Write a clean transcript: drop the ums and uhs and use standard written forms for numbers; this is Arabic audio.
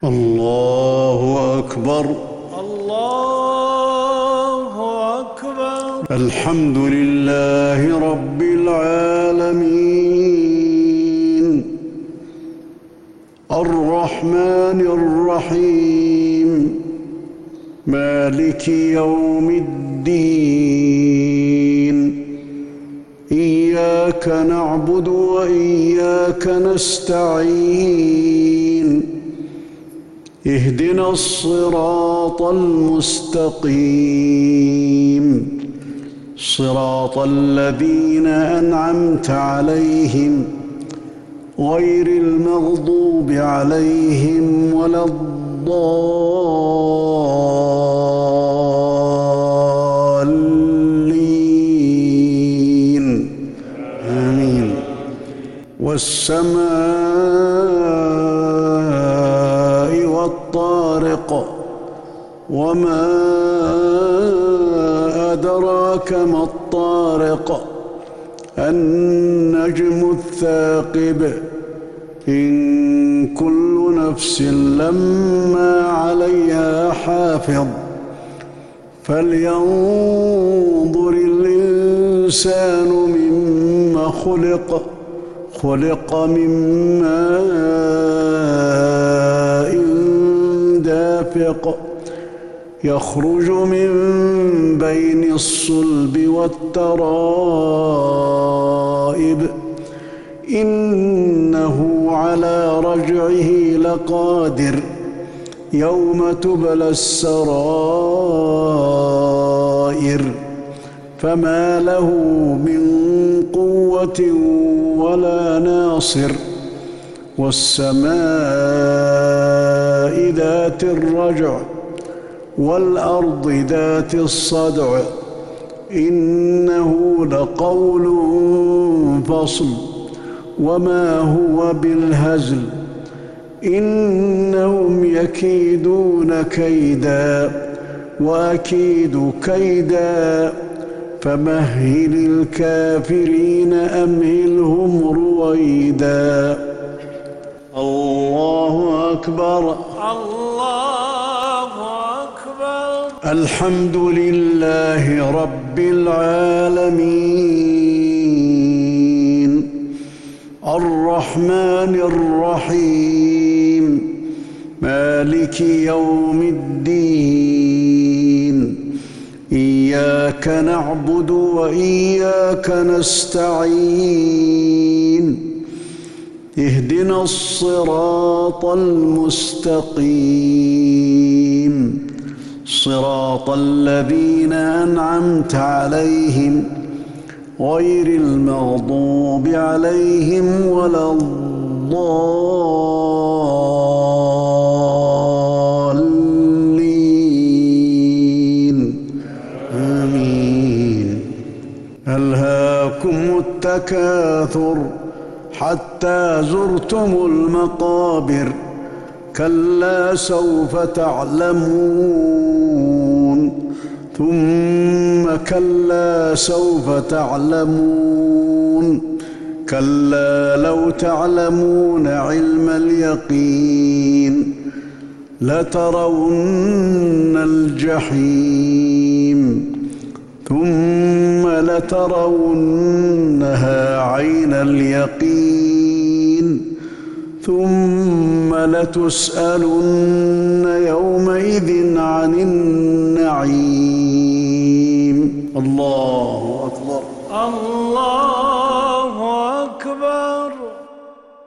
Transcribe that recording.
الله أكبر. الله أكبر. الحمد لله رب العالمين الرحمن الرحيم مالك يوم الدين إياك نعبد وإياك نستعين اهدنا الصراط المستقيم صراط الذين أنعمت عليهم غير المغضوب عليهم ولا الضالين آمين. والسماء والطارق وما أدراك ما الطارق النجم الثاقب إن كل نفس لما عليها حافظ فلينظر الإنسان مما خلق من ماء دافق يخرج من بين الصلب والترائب إنه على رجعه لقادر يوم تبلى السرائر فما له من قوة ولا ناصر والسماء ذات الرجع والأرض ذات الصدع إنه لقول فصل وما هو بالهزل إنهم يكيدون كيدا وأكيد كيدا فمهل الكافرين أمهلهم رويدا. الله أكبر. الله أكبر. الحمد لله رب العالمين الرحمن الرحيم مالك يوم الدين إياك نعبد وإياك نستعين اهدنا الصراط المستقيم صراط الذين أنعمت عليهم غير المغضوب عليهم ولا الضالين آمين. ألهاكم التكاثر حتى زرتم المقابر كلا سوف تعلمون ثم كلا سوف تعلمون كلا لو تعلمون علم اليقين لترون الجحيم ثم لترونها عين اليقين ثم لتسألن يومئذ عن النعيم. الله أكبر. الله